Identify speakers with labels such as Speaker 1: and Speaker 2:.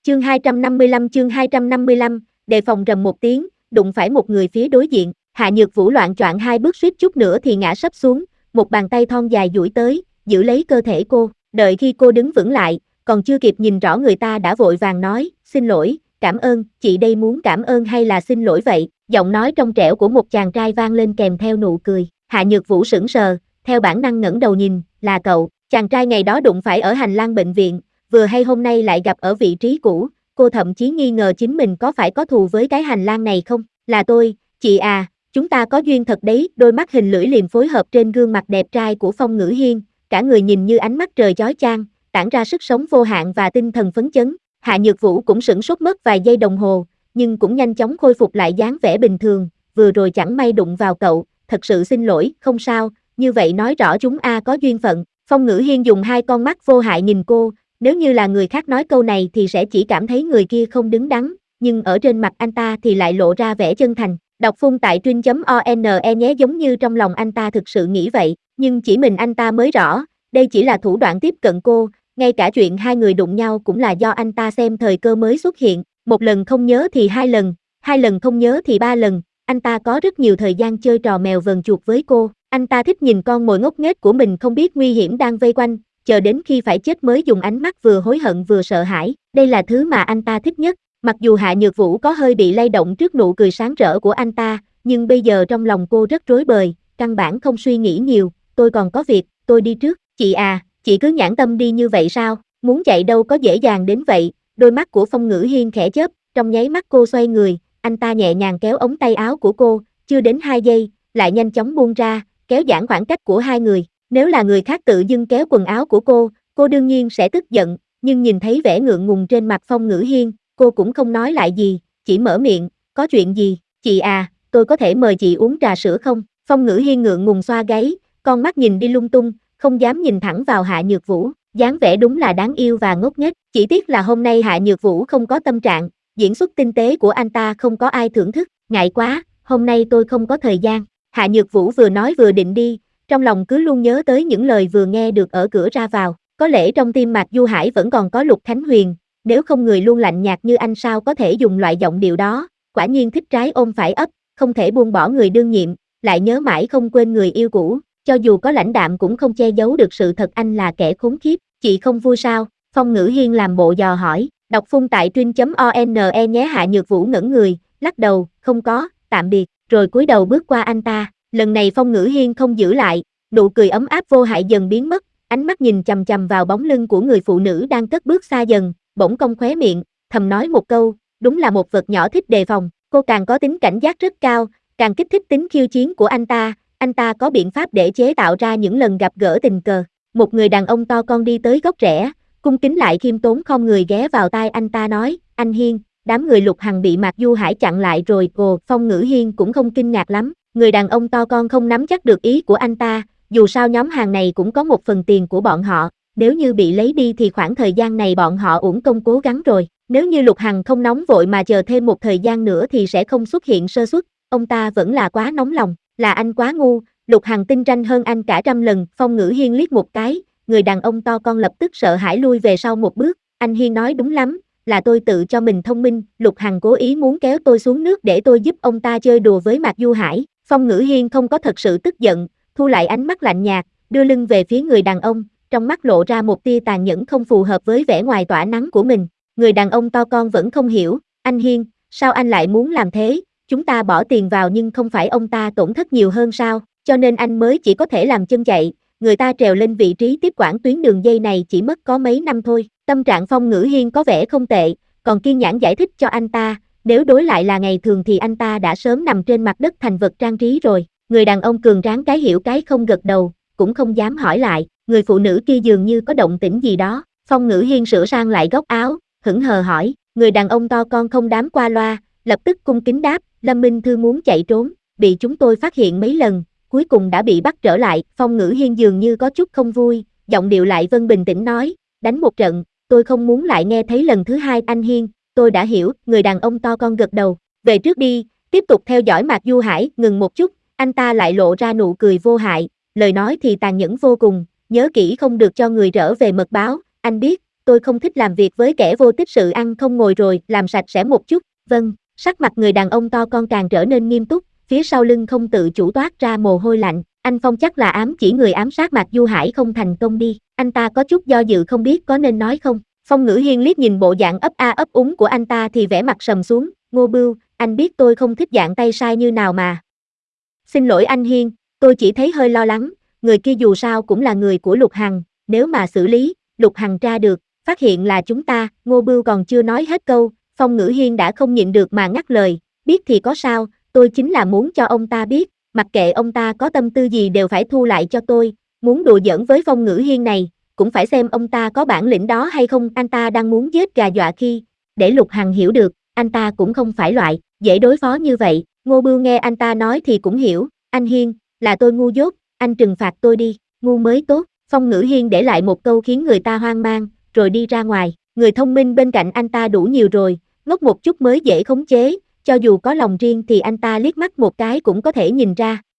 Speaker 1: Chương 255, đề phòng rầm một tiếng, đụng phải một người phía đối diện, Hạ Nhược Vũ loạng choạng hai bước suýt chút nữa thì ngã sấp xuống, một bàn tay thon dài duỗi tới, giữ lấy cơ thể cô, đợi khi cô đứng vững lại, còn chưa kịp nhìn rõ người ta đã vội vàng nói, xin lỗi, cảm ơn, chị đây muốn cảm ơn hay là xin lỗi vậy, giọng nói trong trẻo của một chàng trai vang lên kèm theo nụ cười, Hạ Nhược Vũ sững sờ, theo bản năng ngẩng đầu nhìn, là cậu, chàng trai ngày đó đụng phải ở hành lang bệnh viện, vừa hay hôm nay lại gặp ở vị trí cũ, cô thậm chí nghi ngờ chính mình có phải có thù với cái hành lang này không, là tôi, chị à, chúng ta có duyên thật đấy, đôi mắt hình lưỡi liềm phối hợp trên gương mặt đẹp trai của Phong Ngữ Hiên, cả người nhìn như ánh mắt trời chói chang, tản ra sức sống vô hạn và tinh thần phấn chấn, Hạ Nhược Vũ cũng sửng sốt mất vài giây đồng hồ, nhưng cũng nhanh chóng khôi phục lại dáng vẻ bình thường, vừa rồi chẳng may đụng vào cậu, thật sự xin lỗi, không sao, như vậy nói rõ chúng có duyên phận, Phong Ngữ Hiên dùng hai con mắt vô hại nhìn cô, nếu như là người khác nói câu này thì sẽ chỉ cảm thấy người kia không đứng đắn, nhưng ở trên mặt anh ta thì lại lộ ra vẻ chân thành. Đọc phun tại truyện.one nhé, giống như trong lòng anh ta thực sự nghĩ vậy, nhưng chỉ mình anh ta mới rõ, đây chỉ là thủ đoạn tiếp cận cô, ngay cả chuyện hai người đụng nhau cũng là do anh ta xem thời cơ mới xuất hiện, một lần không nhớ thì hai lần không nhớ thì ba lần, anh ta có rất nhiều thời gian chơi trò mèo vờn chuột với cô, anh ta thích nhìn con mồi ngốc nghếch của mình không biết nguy hiểm đang vây quanh, chờ đến khi phải chết mới dùng ánh mắt vừa hối hận vừa sợ hãi, đây là thứ mà anh ta thích nhất. Mặc dù Hạ Nhược Vũ có hơi bị lay động trước nụ cười sáng rỡ của anh ta, nhưng bây giờ trong lòng cô rất rối bời, căn bản không suy nghĩ nhiều, tôi còn có việc, tôi đi trước, chị à, chị cứ nhãn tâm đi như vậy sao, muốn chạy đâu có dễ dàng đến vậy, đôi mắt của Phong Ngữ Hiên khẽ chớp, trong nháy mắt cô xoay người, anh ta nhẹ nhàng kéo ống tay áo của cô, chưa đến 2 giây, lại nhanh chóng buông ra, kéo giãn khoảng cách của hai người, nếu là người khác tự dưng kéo quần áo của cô đương nhiên sẽ tức giận, nhưng nhìn thấy vẻ ngượng ngùng trên mặt Phong Ngữ Hiên, cô cũng không nói lại gì, chỉ mở miệng, có chuyện gì, chị à, tôi có thể mời chị uống trà sữa không? Phong Ngữ Hiên ngượng ngùng xoa gáy, con mắt nhìn đi lung tung, không dám nhìn thẳng vào Hạ Nhược Vũ, dáng vẻ đúng là đáng yêu và ngốc nghếch, chỉ tiếc là hôm nay Hạ Nhược Vũ không có tâm trạng, diễn xuất tinh tế của anh ta không có ai thưởng thức, ngại quá, hôm nay tôi không có thời gian, Hạ Nhược Vũ vừa nói vừa định đi, trong lòng cứ luôn nhớ tới những lời vừa nghe được ở cửa ra vào, có lẽ trong tim Mạc Du Hải vẫn còn có Lục Khánh Huyền, nếu không người luôn lạnh nhạt như anh sao có thể dùng loại giọng điệu đó, quả nhiên thích trái ôm phải ấp, không thể buông bỏ người đương nhiệm, lại nhớ mãi không quên người yêu cũ, cho dù có lãnh đạm cũng không che giấu được sự thật anh là kẻ khốn kiếp, chị không vui sao, Phong Ngữ Hiên làm bộ dò hỏi, đọc phun tại truyện.one nhé, Hạ Nhược Vũ ngẩn người, lắc đầu, không có, tạm biệt, rồi cúi đầu bước qua anh ta, lần này Phong Ngữ Hiên không giữ lại, nụ cười ấm áp vô hại dần biến mất, ánh mắt nhìn chằm chằm vào bóng lưng của người phụ nữ đang cất bước xa dần, bỗng cong khóe miệng, thầm nói một câu, đúng là một vật nhỏ thích đề phòng, cô càng có tính cảnh giác rất cao, càng kích thích tính khiêu chiến của anh ta có biện pháp để chế tạo ra những lần gặp gỡ tình cờ. Một người đàn ông to con đi tới góc rẽ, cung kính lại khiêm tốn khom người ghé vào tai anh ta nói, anh Hiên, đám người Lục Hằng bị Mạc Du Hải chặn lại rồi, Phong Ngữ Hiên cũng không kinh ngạc lắm, người đàn ông to con không nắm chắc được ý của anh ta, dù sao nhóm hàng này cũng có một phần tiền của bọn họ, nếu như bị lấy đi thì khoảng thời gian này bọn họ uổng công cố gắng rồi, nếu như Lục Hằng không nóng vội mà chờ thêm một thời gian nữa thì sẽ không xuất hiện sơ suất, ông ta vẫn là quá nóng lòng, là anh quá ngu, Lục Hằng tinh tranh hơn anh cả 100 lần, Phong Ngữ Hiên liếc một cái, người đàn ông to con lập tức sợ hãi lui về sau một bước, anh Hiên nói đúng lắm, là tôi tự cho mình thông minh, Lục Hằng cố ý muốn kéo tôi xuống nước để tôi giúp ông ta chơi đùa với Mạc Du Hải, Phong Ngữ Hiên không có thật sự tức giận, thu lại ánh mắt lạnh nhạt, đưa lưng về phía người đàn ông, trong mắt lộ ra một tia tàn nhẫn không phù hợp với vẻ ngoài tỏa nắng của mình, người đàn ông to con vẫn không hiểu, anh Hiên, sao anh lại muốn làm thế, chúng ta bỏ tiền vào nhưng không phải ông ta tổn thất nhiều hơn sao, cho nên anh mới chỉ có thể làm chân chạy, người ta trèo lên vị trí tiếp quản tuyến đường dây này chỉ mất có mấy năm thôi, tâm trạng Phong Ngữ Hiên có vẻ không tệ, còn kiên nhẫn giải thích cho anh ta, nếu đối lại là ngày thường thì anh ta đã sớm nằm trên mặt đất thành vật trang trí rồi, người đàn ông cường tráng cái hiểu cái không gật đầu, cũng không dám hỏi lại, người phụ nữ kia dường như có động tĩnh gì đó, Phong Ngữ Hiên sửa sang lại góc áo, hững hờ hỏi, người đàn ông to con không dám qua loa, lập tức cung kính đáp, Lâm Minh Thư muốn chạy trốn, bị chúng tôi phát hiện mấy lần, cuối cùng đã bị bắt trở lại, Phong Ngữ Hiên dường như có chút không vui, giọng điệu lại vân bình tĩnh nói, đánh một trận, tôi không muốn lại nghe thấy lần thứ hai, anh Hiên, tôi đã hiểu, người đàn ông to con gật đầu, về trước đi, tiếp tục theo dõi Mạc Du Hải, ngừng một chút, anh ta lại lộ ra nụ cười vô hại, lời nói thì tàn nhẫn vô cùng, nhớ kỹ không được cho người trở về mật báo, anh biết, tôi không thích làm việc với kẻ vô tích sự ăn không ngồi rồi, làm sạch sẽ một chút, vâng, sắc mặt người đàn ông to con càng trở nên nghiêm túc, phía sau lưng không tự chủ toát ra mồ hôi lạnh, anh Phong chắc là ám chỉ người ám sát Mạc Du Hải không thành công đi, anh ta có chút do dự không biết có nên nói không, Phong Ngữ Hiên liếc nhìn bộ dạng ấp a ấp úng của anh ta thì vẻ mặt sầm xuống, Ngô Bưu, anh biết tôi không thích dạng tay sai như nào mà. Xin lỗi anh Hiên, tôi chỉ thấy hơi lo lắng, người kia dù sao cũng là người của Lục Hằng, nếu mà xử lý, Lục Hằng tra được, phát hiện là chúng ta, Ngô Bưu còn chưa nói hết câu, Phong Ngữ Hiên đã không nhịn được mà ngắt lời, biết thì có sao, tôi chính là muốn cho ông ta biết, mặc kệ ông ta có tâm tư gì đều phải thu lại cho tôi, muốn đùa giỡn với Phong Ngữ Hiên này, cũng phải xem ông ta có bản lĩnh đó hay không, anh ta đang muốn giết gà dọa khi, để Lục Hằng hiểu được, anh ta cũng không phải loại, dễ đối phó như vậy, Ngô Bưu nghe anh ta nói thì cũng hiểu, anh Hiên, là tôi ngu dốt, anh trừng phạt tôi đi, ngu mới tốt, Phong Ngữ Hiên để lại một câu khiến người ta hoang mang, rồi đi ra ngoài, người thông minh bên cạnh anh ta đủ nhiều rồi, ngốc một chút mới dễ khống chế, cho dù có lòng riêng thì anh ta liếc mắt một cái cũng có thể nhìn ra,